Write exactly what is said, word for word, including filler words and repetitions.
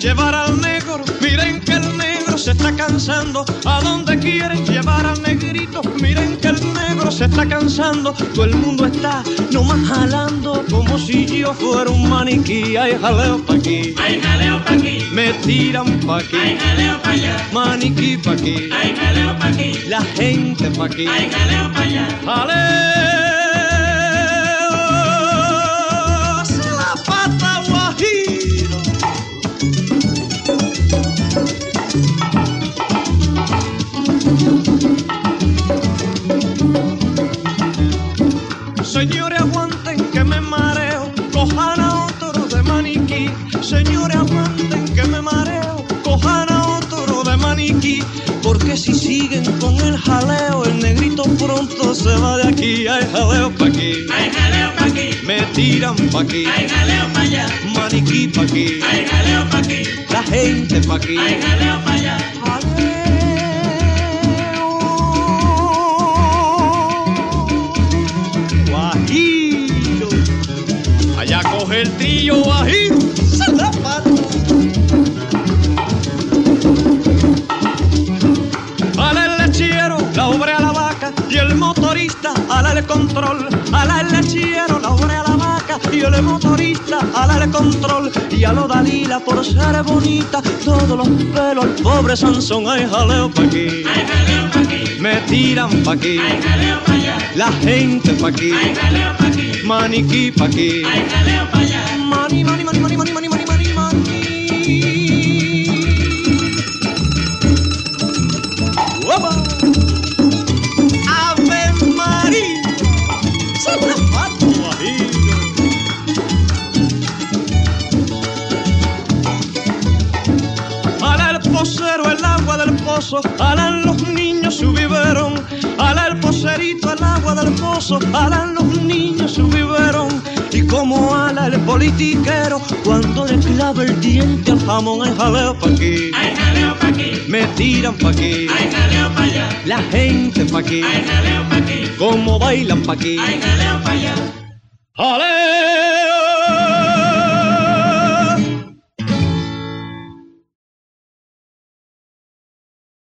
llevar al negro, miren que el negro se está cansando. A donde quieren llevar al negrito, miren que el negro se está cansando. Todo el mundo está nomás jalando como si yo fuera un maniquí. Hay jaleo pa' aquí, hay jaleo pa' aquí, me tiran pa' aquí, hay jaleo pa' allá, maniquí pa' aquí, hay jaleo pa' aquí, la gente pa' aquí, hay jaleo pa' allá. jaleo. Se la pata guajiro. Señores, aguanten que me mareo, cojan a otro de maniquí. Señores, aguanten que me mareo, cojan a otro de maniquí. Porque si siguen con el jaleo, el negrito pronto se va de aquí. Hay jaleo pa' aquí, hay jaleo pa' aquí, me tiran pa' aquí, hay jaleo pa' allá, maniquí pa' aquí, hay jaleo pa' aquí, la gente pa' aquí. hay jaleo pa' allá. Guajiro, allá coge el trillo guajiro, se la pata. Ala el lechero, la obra a la vaca y el motorista ala el control. Ala el lechero, la obra a la vaca y el motorista ala el control. Y a lo Dalila por ser bonita, todos los pelos al pobre Sansón. Hay jaleo pa' aquí, Hay jaleo pa' aquí, me tiran pa' aquí, hay jaleo pa' allá, la gente pa' aquí, hay jaleo pa' aquí, maniquí pa' aquí, hay jaleo pa' allá. mani, mani, mani, mani, mani, mani, mani, mani, mani. ¡Opa! ¡Ave María! ¡Se la pata guajiro! Ala el posero el agua del pozo, alan los niños su biberón. Ala el pocerito el agua del pozo, alan los niños su biberón. Y como ala el politiquero cuando le clava el diente al jamón. Hay jaleo pa' aquí, Hay jaleo pa' aquí, me tiran pa' aquí, hay jaleo pa' allá, la gente pa' aquí, hay jaleo pa' aquí, como bailan pa' aquí. hay jaleo pa' allá. ¡Jaleo!